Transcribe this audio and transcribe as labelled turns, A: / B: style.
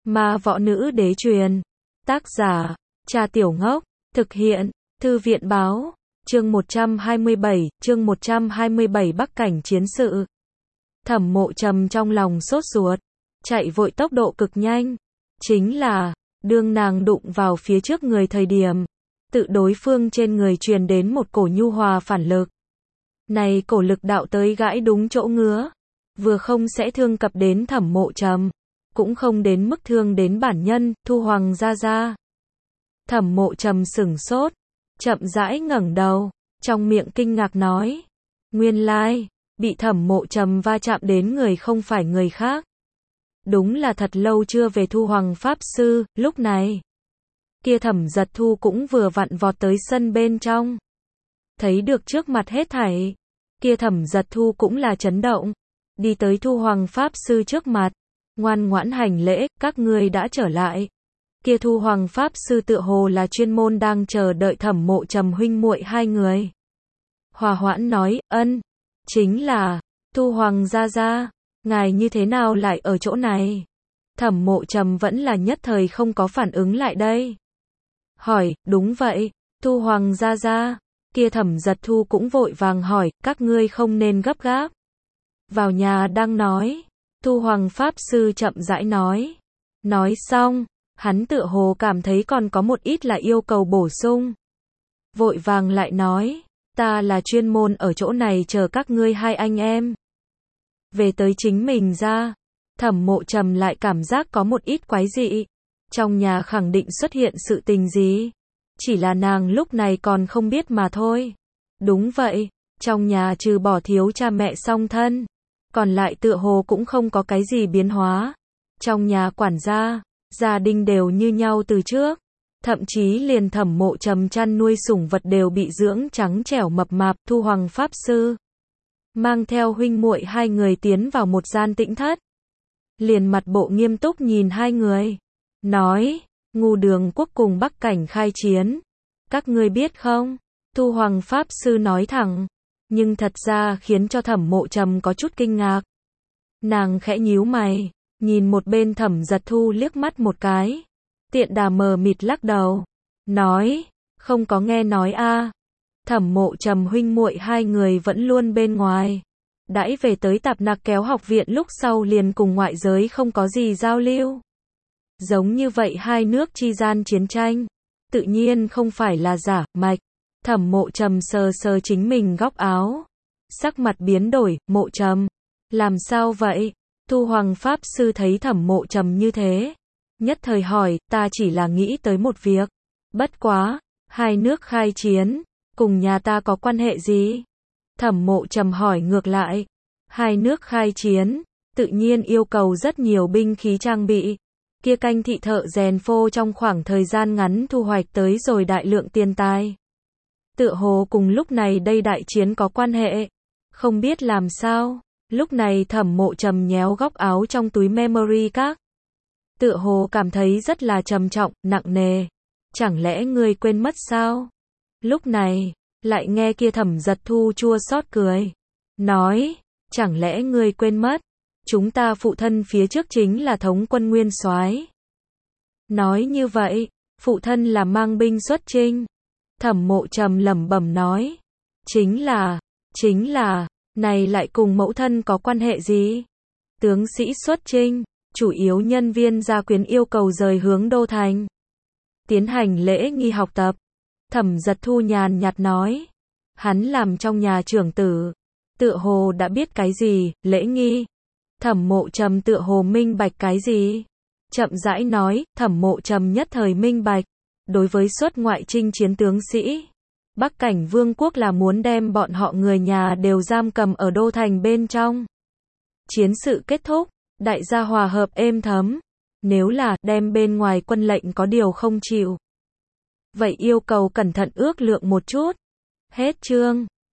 A: Ma võ nữ đế truyền. Tác giả, Trà Tiểu Ngốc. Thực hiện, Thư viện báo. Chương 127 Bắc cảnh chiến sự. Thẩm Mộ Trầm trong lòng sốt ruột, chạy vội tốc độ cực nhanh. Chính là, đương nàng đụng vào phía trước người thời điểm, tự đối phương trên người truyền đến một cổ nhu hòa phản lực. Này cổ lực đạo tới gãi đúng chỗ ngứa, vừa không sẽ thương cập đến Thẩm Mộ Trầm, cũng không đến mức thương đến bản nhân, Thu Hoàng gia gia. Thẩm Mộ Trầm sửng sốt, chậm rãi ngẩng đầu, trong miệng kinh ngạc nói, nguyên lai, bị Thẩm Mộ Trầm va chạm đến người không phải người khác. Đúng là thật lâu chưa về Thu Hoàng Pháp Sư, lúc này. Kia Thẩm Giật Thu cũng vừa vặn vọt tới sân bên trong. Thấy được trước mặt hết thảy. Kia Thẩm Giật Thu cũng là chấn động. Đi tới Thu Hoàng Pháp Sư trước mặt. Ngoan ngoãn hành lễ, các ngươi đã trở lại. Kia Thu Hoàng Pháp Sư tựa hồ là chuyên môn đang chờ đợi Thẩm Mộ Trầm huynh muội hai người. Hòa hoãn nói, ân, chính là, Thu Hoàng gia gia, ngài như thế nào lại ở chỗ này? Thẩm Mộ Trầm vẫn là nhất thời không có phản ứng lại đây. Hỏi, đúng vậy, Thu Hoàng gia gia. Kia Thẩm Giật Thu cũng vội vàng hỏi, các ngươi không nên gấp gáp. Vào nhà đang nói, Thu Hoàng Pháp Sư chậm rãi nói. Nói xong, hắn tựa hồ cảm thấy còn có một ít là yêu cầu bổ sung. Vội vàng lại nói, ta là chuyên môn ở chỗ này chờ các ngươi hai anh em. Về tới chính mình ra, Thẩm Mộ Trầm lại cảm giác có một ít quái dị. Trong nhà khẳng định xuất hiện sự tình gì. Chỉ là nàng lúc này còn không biết mà thôi. Đúng vậy, trong nhà trừ bỏ thiếu cha mẹ song thân, còn lại tựa hồ cũng không có cái gì biến hóa. Trong nhà quản gia, gia đình đều như nhau từ trước. Thậm chí liền Thẩm Mộ Trầm chăn nuôi sủng vật đều bị dưỡng trắng trẻo mập mạp. Thu Hoàng Pháp Sư mang theo huynh muội hai người tiến vào một gian tĩnh thất. Liền mặt bộ nghiêm túc nhìn hai người. Nói, Ngưu Đường quốc cùng Bắc cảnh khai chiến. Các ngươi biết không? Thu Hoàng Pháp Sư nói thẳng. Nhưng thật ra khiến cho Thẩm Mộ Trầm có chút kinh ngạc. Nàng khẽ nhíu mày, nhìn một bên Thẩm Giật Thu liếc mắt một cái. Tiện đà mờ mịt lắc đầu. Nói, không có nghe nói a. Thẩm Mộ Trầm huynh muội hai người vẫn luôn bên ngoài. Đãi về tới Tạp Nặc Kéo học viện lúc sau liền cùng ngoại giới không có gì giao lưu. Giống như vậy hai nước chi gian chiến tranh, tự nhiên không phải là giả mạch. Thẩm Mộ Trầm sờ sờ chính mình góc áo. Sắc mặt biến đổi, Mộ Trầm. Làm sao vậy? Thu Hoàng Pháp Sư thấy Thẩm Mộ Trầm như thế. Nhất thời hỏi, ta chỉ là nghĩ tới một việc. Bất quá, hai nước khai chiến, cùng nhà ta có quan hệ gì? Thẩm Mộ Trầm hỏi ngược lại. Hai nước khai chiến, tự nhiên yêu cầu rất nhiều binh khí trang bị. Kia canh thị thợ rèn phô trong khoảng thời gian ngắn thu hoạch tới rồi đại lượng tiền tài. Tựa hồ cùng lúc này đây đại chiến có quan hệ. Không biết làm sao, lúc này Thẩm Mộ Trầm nhéo góc áo trong túi memory card. Tựa hồ cảm thấy rất là trầm trọng, nặng nề. Chẳng lẽ ngươi quên mất sao? Lúc này, lại nghe kia Thẩm Giật Thu chua xót cười. Nói, chẳng lẽ ngươi quên mất? Chúng ta phụ thân phía trước chính là thống quân nguyên soái. Nói như vậy, phụ thân là mang binh xuất chinh. Thẩm Mộ Trầm lẩm bẩm nói. Chính là, này lại cùng mẫu thân có quan hệ gì? Tướng sĩ xuất chinh, chủ yếu nhân viên gia quyến yêu cầu rời hướng đô thành. Tiến hành lễ nghi học tập. Thẩm Giật Thu nhàn nhạt nói. Hắn làm trong nhà trưởng tử. Tựa hồ đã biết cái gì, lễ nghi. Thẩm Mộ Trầm tựa hồ minh bạch cái gì? Chậm rãi nói, Thẩm Mộ Trầm nhất thời minh bạch. Đối với xuất ngoại chinh chiến tướng sĩ, Bắc cảnh vương quốc là muốn đem bọn họ người nhà đều giam cầm ở đô thành bên trong. Chiến sự kết thúc, đại gia hòa hợp êm thấm. Nếu là đem bên ngoài quân lệnh có điều không chịu, vậy yêu cầu cẩn thận ước lượng một chút. Hết chương.